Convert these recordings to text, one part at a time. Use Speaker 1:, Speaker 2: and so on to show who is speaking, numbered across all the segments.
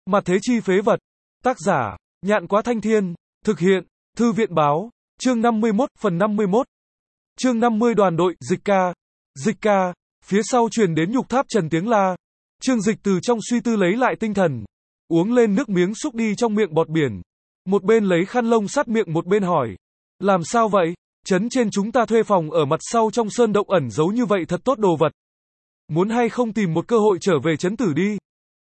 Speaker 1: Mặt thế chi phế vật. Tác giả, Nhạn Quá Thanh Thiên. Thực hiện, Thư viện Báo. Chương 51, phần 51. Chương 50 đoàn đội, Dịch ca. Dịch ca. Phía sau truyền đến Nhục Tháp Trần tiếng la. Trương Dịch từ trong suy tư lấy lại tinh thần. Uống lên nước miếng xúc đi trong miệng bọt biển. Một bên lấy khăn lông sát miệng một bên hỏi. Làm sao vậy? Trấn trên chúng ta thuê phòng ở mặt sau trong sơn động ẩn giấu như vậy thật tốt đồ vật. Muốn hay không tìm một cơ hội trở về trấn tử đi.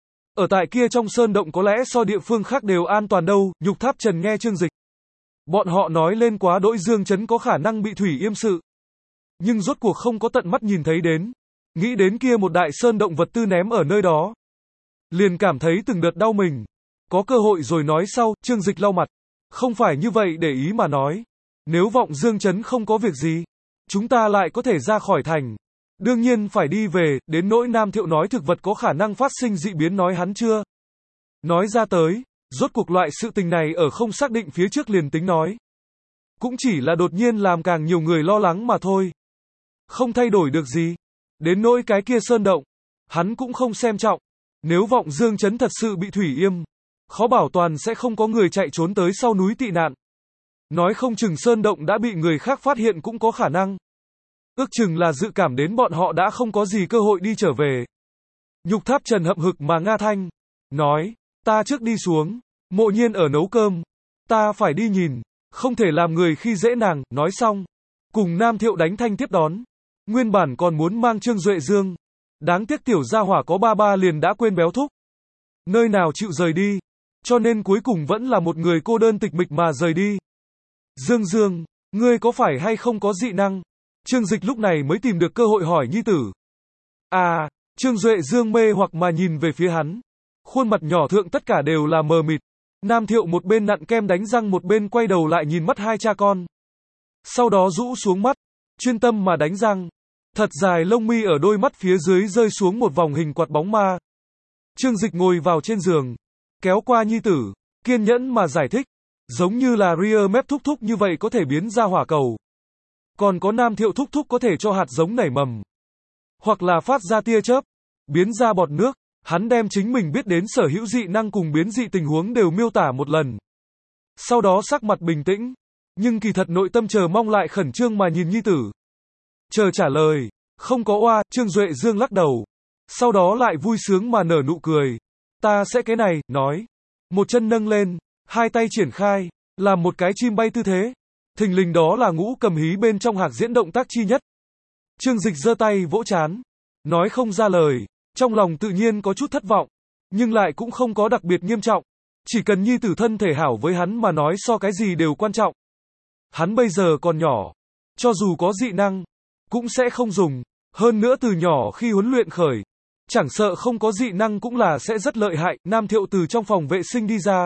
Speaker 1: Ở tại kia trong sơn động có lẽ so địa phương khác đều an toàn đâu. Nhục Tháp Trần nghe Trương Dịch. Bọn họ nói lên quá đỗi Dương trấn có khả năng bị thủy yêm sự. Nhưng rốt cuộc không có tận mắt nhìn thấy đến. Nghĩ đến kia một đại sơn động vật tư ném ở nơi đó. Liền cảm thấy từng đợt đau mình. Có cơ hội rồi nói sau. Trương Dịch lau mặt. Không phải như vậy để ý mà nói. Nếu vọng Dương trấn không có việc gì, chúng ta lại có thể ra khỏi thành. Đương nhiên phải đi về. Đến nỗi Nam Thiệu nói thực vật có khả năng phát sinh dị biến nói hắn chưa nói ra tới. Rốt cuộc loại sự tình này ở không xác định phía trước liền tính nói. Cũng chỉ là đột nhiên làm càng nhiều người lo lắng mà thôi. Không thay đổi được gì. Đến nỗi cái kia sơn động, hắn cũng không xem trọng. Nếu vọng Dương trấn thật sự bị thủy yêm, khó bảo toàn sẽ không có người chạy trốn tới sau núi tị nạn. Nói không chừng sơn động đã bị người khác phát hiện cũng có khả năng. Ước chừng là dự cảm đến bọn họ đã không có gì cơ hội đi trở về. Nhục Tháp Trần hậm hực mà nga thanh. Nói, ta trước đi xuống. Mộ Nhiên ở nấu cơm. Ta phải đi nhìn. Không thể làm người khi dễ nàng. Nói xong. Cùng Nam Thiệu đánh thanh tiếp đón. Nguyên bản còn muốn mang Trương Duệ Dương. Đáng tiếc tiểu gia hỏa có ba liền đã quên béo thúc. Nơi nào chịu rời đi. Cho nên cuối cùng vẫn là một người cô đơn tịch mịch mà rời đi. Dương Dương, ngươi có phải hay không có dị năng? Trương Dịch lúc này mới tìm được cơ hội hỏi nhi tử. À, Trương Duệ Dương mê hoặc mà nhìn về phía hắn. Khuôn mặt nhỏ thượng tất cả đều là mờ mịt. Nam Thiệu một bên nặn kem đánh răng một bên quay đầu lại nhìn mắt hai cha con. Sau đó rũ xuống mắt, chuyên tâm mà đánh răng. Thật dài lông mi ở đôi mắt phía dưới rơi xuống một vòng hình quạt bóng ma. Trương Dịch ngồi vào trên giường, kéo qua nhi tử, kiên nhẫn mà giải thích. Giống như là Rear Map thúc thúc như vậy có thể biến ra hỏa cầu. Còn có Nam Thiệu thúc thúc có thể cho hạt giống nảy mầm. Hoặc là phát ra tia chớp, biến ra bọt nước. Hắn đem chính mình biết đến sở hữu dị năng cùng biến dị tình huống đều miêu tả một lần. Sau đó sắc mặt bình tĩnh. Nhưng kỳ thật nội tâm chờ mong lại khẩn trương mà nhìn nhi tử. Chờ trả lời. Không có oa. Trương Duệ Dương lắc đầu. Sau đó lại vui sướng mà nở nụ cười. Ta sẽ cái này, nói. Một chân nâng lên. Hai tay triển khai. Làm một cái chim bay tư thế. Thình lình đó là Ngũ Cầm Hí bên trong hạc diễn động tác chi nhất. Trương Dịch giơ tay vỗ trán. Nói không ra lời. Trong lòng tự nhiên có chút thất vọng. Nhưng lại cũng không có đặc biệt nghiêm trọng. Chỉ cần nhi tử thân thể hảo với hắn mà nói so cái gì đều quan trọng. Hắn bây giờ còn nhỏ. Cho dù có dị năng, cũng sẽ không dùng. Hơn nữa từ nhỏ khi huấn luyện khởi. Chẳng sợ không có dị năng cũng là sẽ rất lợi hại. Nam Thiệu từ trong phòng vệ sinh đi ra.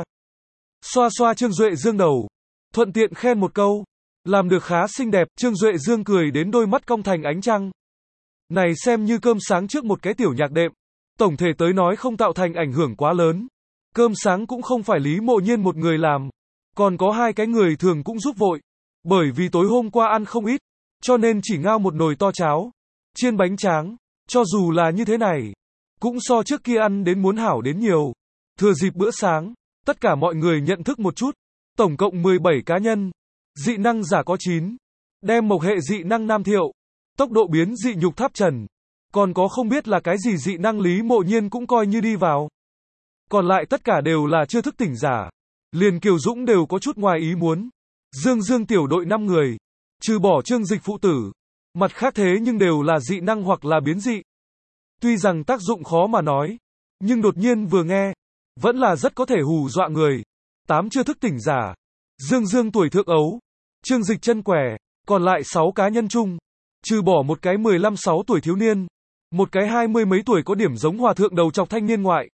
Speaker 1: Xoa xoa Trương Duệ Dương đầu. Thuận tiện khen một câu. Làm được khá xinh đẹp. Trương Duệ Dương cười đến đôi mắt cong thành ánh trăng. Này xem như cơm sáng trước một cái tiểu nhạc đệm. Tổng thể tới nói không tạo thành ảnh hưởng quá lớn. Cơm sáng cũng không phải Lý Mộ Nhiên một người làm. Còn có hai cái người thường cũng giúp vội. Bởi vì tối hôm qua ăn không ít. Cho nên chỉ ngao một nồi to cháo. Chiên bánh tráng. Cho dù là như thế này. Cũng so trước kia ăn đến muốn hảo đến nhiều. Thừa dịp bữa sáng. Tất cả mọi người nhận thức một chút. Tổng cộng 17 cá nhân. Dị năng giả có 9. Đem mộc hệ dị năng Nam Thiệu. Tốc độ biến dị Nhục Tháp Trần. Còn có không biết là cái gì dị năng Lý Mộ Nhiên cũng coi như đi vào. Còn lại tất cả đều là chưa thức tỉnh giả. Liền Kiều Dũng đều có chút ngoài ý muốn. Dương Dương tiểu đội 5 người. Trừ bỏ Trương Dịch phụ tử. Mặt khác thế nhưng đều là dị năng hoặc là biến dị. Tuy rằng tác dụng khó mà nói. Nhưng đột nhiên vừa nghe. Vẫn là rất có thể hù dọa người. 8 chưa thức tỉnh giả. Dương Dương tuổi thượng ấu. Trương Dịch chân quẻ. Còn lại 6 cá nhân chung. Trừ bỏ một cái 15-6 tuổi thiếu niên. Một cái 20 mấy tuổi có điểm giống hòa thượng đầu chọc thanh niên ngoại.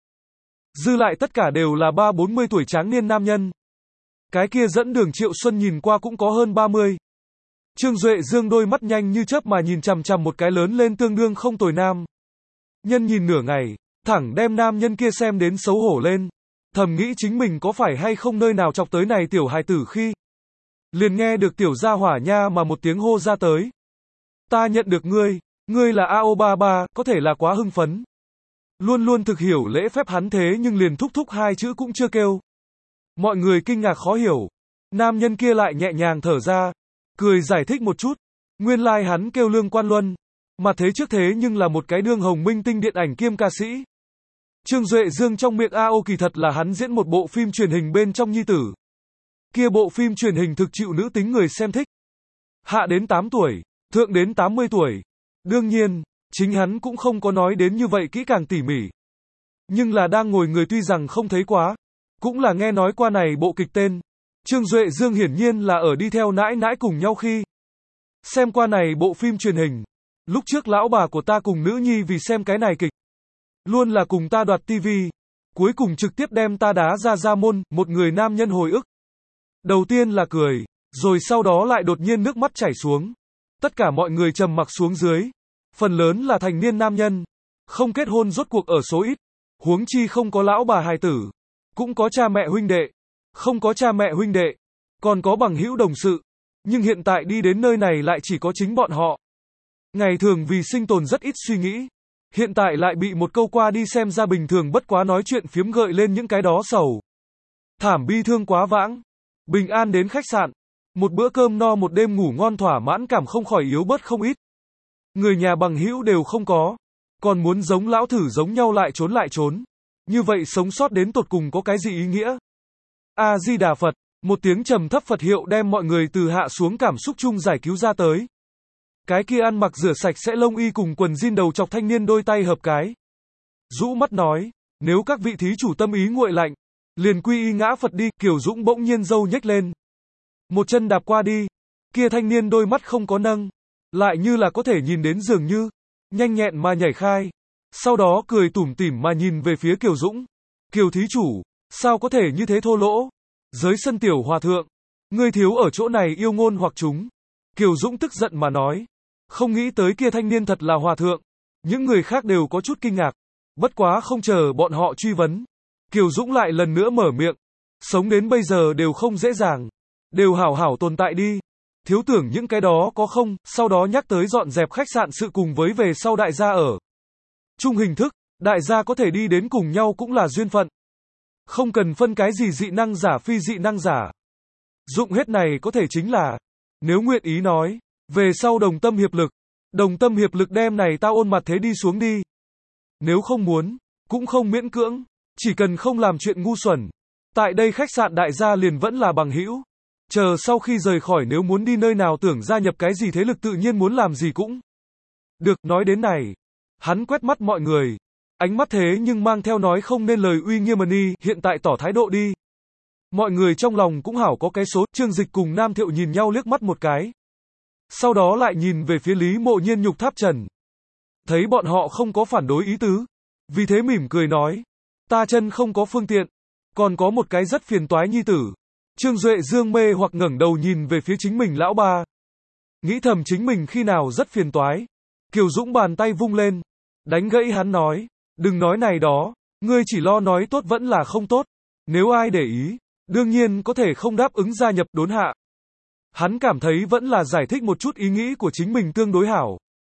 Speaker 1: Dư lại tất cả đều là 30-40 tuổi tráng niên nam nhân. Cái kia dẫn đường Triệu Xuân nhìn qua cũng có hơn 30. Trương Duệ Dương đôi mắt nhanh như chớp mà nhìn chằm chằm một cái lớn lên tương đương không tồi nam. Nhân nhìn nửa ngày, thẳng đem nam nhân kia xem đến xấu hổ lên. Thầm nghĩ chính mình có phải hay không nơi nào chọc tới này tiểu hài tử khi. Liền nghe được tiểu gia hỏa nha mà một tiếng hô ra tới. Ta nhận được ngươi là AO33, có thể là quá hưng phấn. Luôn luôn thực hiểu lễ phép hắn thế nhưng liền thúc thúc hai chữ cũng chưa kêu. Mọi người kinh ngạc khó hiểu. Nam nhân kia lại nhẹ nhàng thở ra, cười giải thích một chút. Nguyên lai hắn kêu Lương Quan Luân. Mà thế trước thế nhưng là một cái đương hồng minh tinh điện ảnh kiêm ca sĩ. Trương Duệ Dương trong miệng AO kỳ thật là hắn diễn một bộ phim truyền hình bên trong nhi tử. Kia bộ phim truyền hình thực chịu nữ tính người xem thích. Hạ đến 8 tuổi, thượng đến 80 tuổi. Đương nhiên, chính hắn cũng không có nói đến như vậy kỹ càng tỉ mỉ. Nhưng là đang ngồi người tuy rằng không thấy quá, cũng là nghe nói qua này bộ kịch tên. Trương Duệ Dương hiển nhiên là ở đi theo nãi nãi cùng nhau khi xem qua này bộ phim truyền hình. Lúc trước lão bà của ta cùng nữ nhi vì xem cái này kịch, luôn là cùng ta đoạt tivi, cuối cùng trực tiếp đem ta đá ra môn, một người nam nhân hồi ức. Đầu tiên là cười, rồi sau đó lại đột nhiên nước mắt chảy xuống. Tất cả mọi người trầm mặc xuống dưới. Phần lớn là thành niên nam nhân, không kết hôn rốt cuộc ở số ít, huống chi không có lão bà hài tử, cũng có cha mẹ huynh đệ, không có cha mẹ huynh đệ, còn có bằng hữu đồng sự, nhưng hiện tại đi đến nơi này lại chỉ có chính bọn họ. Ngày thường vì sinh tồn rất ít suy nghĩ, hiện tại lại bị một câu qua đi xem ra bình thường bất quá nói chuyện phiếm gợi lên những cái đó sầu. Thảm bi thương quá vãng, bình an đến khách sạn, một bữa cơm no một đêm ngủ ngon thỏa mãn cảm không khỏi yếu bớt không ít. Người nhà bằng hữu đều không có, còn muốn giống lão thử giống nhau lại trốn. Như vậy sống sót đến tột cùng có cái gì ý nghĩa? A Di Đà Phật, một tiếng trầm thấp Phật hiệu đem mọi người từ hạ xuống cảm xúc chung giải cứu ra tới. Cái kia ăn mặc rửa sạch sẽ lông y cùng quần jean đầu chọc thanh niên đôi tay hợp cái. Rũ mắt nói, nếu các vị thí chủ tâm ý nguội lạnh, liền quy y ngã Phật đi. Kiều Dũng bỗng nhiên râu nhếch lên, một chân đạp qua đi. Kia thanh niên đôi mắt không có nâng, lại như là có thể nhìn đến dường như, nhanh nhẹn mà nhảy khai. Sau đó cười tủm tỉm mà nhìn về phía Kiều Dũng. Kiều thí chủ, sao có thể như thế thô lỗ? Giới sân tiểu hòa thượng, ngươi thiếu ở chỗ này yêu ngôn hoặc chúng. Kiều Dũng tức giận mà nói. Không nghĩ tới kia thanh niên thật là hòa thượng. Những người khác đều có chút kinh ngạc. Bất quá không chờ bọn họ truy vấn. Kiều Dũng lại lần nữa mở miệng. Sống đến bây giờ đều không dễ dàng. Đều hảo hảo tồn tại đi. Thiếu tưởng những cái đó có không, sau đó nhắc tới dọn dẹp khách sạn sự cùng với về sau đại gia ở chung hình thức, đại gia có thể đi đến cùng nhau cũng là duyên phận. Không cần phân cái gì dị năng giả phi dị năng giả. Dụng hết này có thể chính là, nếu nguyện ý nói, về sau đồng tâm hiệp lực đem này tao ôn mặt thế đi xuống đi. Nếu không muốn, cũng không miễn cưỡng, chỉ cần không làm chuyện ngu xuẩn. Tại đây khách sạn đại gia liền vẫn là bằng hữu. Chờ sau khi rời khỏi nếu muốn đi nơi nào tưởng gia nhập cái gì thế lực tự nhiên muốn làm gì cũng được. Nói đến này, hắn quét mắt mọi người, ánh mắt thế nhưng mang theo nói không nên lời uy nghiêm ni, hiện tại tỏ thái độ đi. Mọi người trong lòng cũng hảo có cái số. Trương Dịch cùng Nam Thiệu nhìn nhau liếc mắt một cái, sau đó lại nhìn về phía Lý Mộ Nhiên Nhục Tháp Trần, thấy bọn họ không có phản đối ý tứ, vì thế mỉm cười nói, ta chân không có phương tiện, còn có một cái rất phiền toái nhi tử. Trương Duệ Dương mê hoặc ngẩng đầu nhìn về phía chính mình lão ba, nghĩ thầm chính mình khi nào rất phiền toái. Kiều Dũng bàn tay vung lên, đánh gãy hắn nói, đừng nói này đó, ngươi chỉ lo nói tốt vẫn là không tốt, nếu ai để ý, đương nhiên có thể không đáp ứng gia nhập. Đốn hạ, hắn cảm thấy vẫn là giải thích một chút ý nghĩ của chính mình tương đối hảo.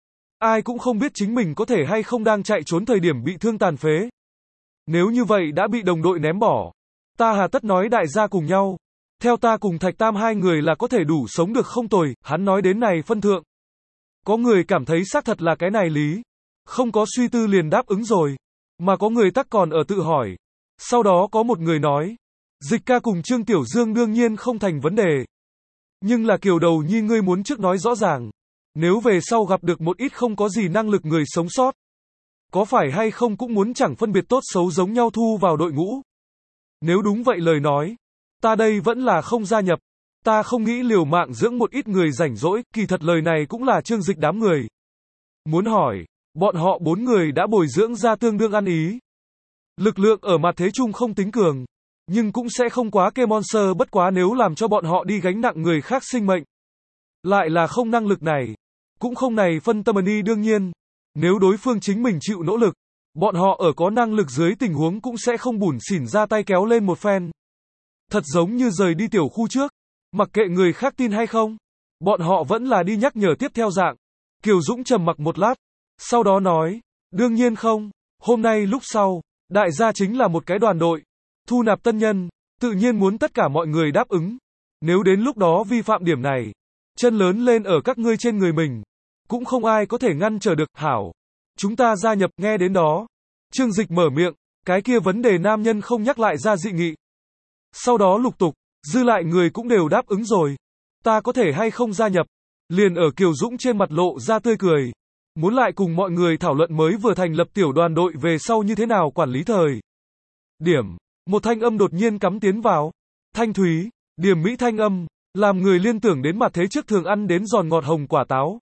Speaker 1: Ai cũng không biết chính mình có thể hay không đang chạy trốn thời điểm bị thương tàn phế. Nếu như vậy đã bị đồng đội ném bỏ, ta hà tất nói đại gia cùng nhau. Theo ta cùng Thạch Tam hai người là có thể đủ sống được không tồi. Hắn nói đến này phân thượng, có người cảm thấy xác thật là cái này lý, không có suy tư liền đáp ứng rồi, mà có người tắc còn ở tự hỏi. Sau đó có một người nói, Dịch ca cùng Trương Tiểu Dương đương nhiên không thành vấn đề, nhưng là Kiều đầu nhi ngươi muốn trước nói rõ ràng, nếu về sau gặp được một ít không có gì năng lực người sống sót, có phải hay không cũng muốn chẳng phân biệt tốt xấu giống nhau thu vào đội ngũ. Nếu đúng vậy lời nói, ta đây vẫn là không gia nhập. Ta không nghĩ liều mạng dưỡng một ít người rảnh rỗi. Kỳ thật lời này cũng là Trương Dịch đám người muốn hỏi. Bọn họ 4 người đã bồi dưỡng ra tương đương ăn ý. Lực lượng ở mặt thế chung không tính cường, nhưng cũng sẽ không quá kê monster. Bất quá nếu làm cho bọn họ đi gánh nặng người khác sinh mệnh, lại là không năng lực này, cũng không này phân tâm đi. Đương nhiên, nếu đối phương chính mình chịu nỗ lực, bọn họ ở có năng lực dưới tình huống cũng sẽ không bủn xỉn ra tay kéo lên một phen. Thật giống như rời đi tiểu khu trước, mặc kệ người khác tin hay không, bọn họ vẫn là đi nhắc nhở tiếp theo dạng. Kiều Dũng trầm mặc một lát, sau đó nói, đương nhiên không, Hôm nay lúc sau, đại gia chính là một cái đoàn đội, thu nạp tân nhân, tự nhiên muốn tất cả mọi người đáp ứng. Nếu đến lúc đó vi phạm điểm này, chân lớn lên ở các ngươi trên người mình, cũng không ai có thể ngăn trở được. Hảo, chúng ta gia nhập. Nghe đến đó, Trương Dịch mở miệng, cái kia vấn đề nam nhân không nhắc lại ra dị nghị. Sau đó lục tục, dư lại người cũng đều đáp ứng rồi. Ta có thể hay không gia nhập? Liền ở Kiều Dũng trên mặt lộ ra tươi cười. Muốn lại cùng mọi người thảo luận mới vừa thành lập tiểu đoàn đội về sau như thế nào quản lý thời điểm. Một thanh âm đột nhiên cắm tiến vào. Thanh thúy, điềm mỹ thanh âm, làm người liên tưởng đến mặt thế trước thường ăn đến giòn ngọt hồng quả táo.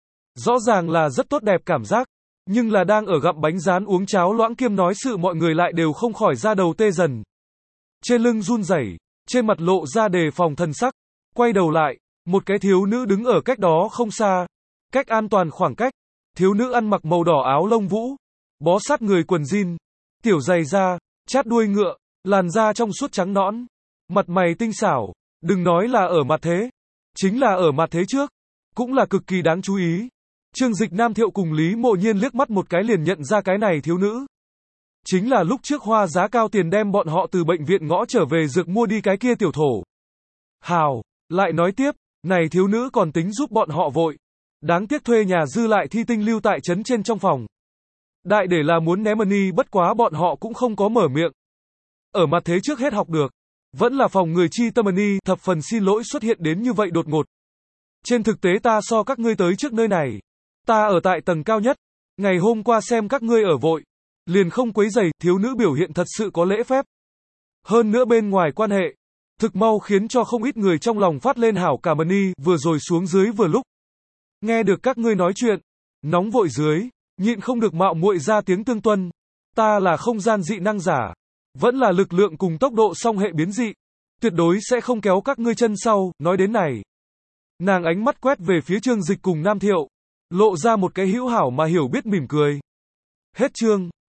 Speaker 1: Rõ ràng là rất tốt đẹp cảm giác, nhưng là đang ở gặm bánh rán uống cháo loãng kiêm nói sự mọi người lại đều không khỏi ra đầu tê dần. Trên lưng run rẩy, trên mặt lộ ra đề phòng thần sắc, quay đầu lại, một cái thiếu nữ đứng ở cách đó không xa, cách an toàn khoảng cách. Thiếu nữ ăn mặc màu đỏ áo lông vũ, bó sát người quần jean, tiểu giày da, chát đuôi ngựa, làn da trong suốt trắng nõn, mặt mày tinh xảo, đừng nói là ở mặt thế, chính là ở mặt thế trước, cũng là cực kỳ đáng chú ý. Trương Dịch Nam Thiệu cùng Lý Mộ Nhiên liếc mắt một cái liền nhận ra cái này thiếu nữ. Chính là lúc trước hoa giá cao tiền đem bọn họ từ bệnh viện ngõ trở về dược mua đi cái kia tiểu thổ. Hào, lại nói tiếp, này thiếu nữ còn tính giúp bọn họ vội. Đáng tiếc thuê nhà dư lại thi tinh lưu tại trấn trên trong phòng. Đại để là muốn ném money, bất quá bọn họ cũng không có mở miệng. Ở mặt thế trước hết học được. Vẫn là phòng người chi tâm money, thập phần xin lỗi xuất hiện đến như vậy đột ngột. Trên thực tế ta so các ngươi tới trước nơi này. Ta ở tại tầng cao nhất. Ngày hôm qua xem các ngươi ở vội. Liền không quấy rầy. Thiếu nữ biểu hiện thật sự có lễ phép. Hơn nữa bên ngoài quan hệ, thực mau khiến cho không ít người trong lòng phát lên hảo cảm. Money vừa rồi xuống dưới vừa lúc nghe được các ngươi nói chuyện, nóng vội dưới, nhịn không được mạo muội ra tiếng tương tuân. Ta là không gian dị năng giả, vẫn là lực lượng cùng tốc độ song hệ biến dị, tuyệt đối sẽ không kéo các ngươi chân sau. Nói đến này, nàng ánh mắt quét về phía Trương Dịch cùng Nam Thiệu, lộ ra một cái hữu hảo mà hiểu biết mỉm cười. Hết chương.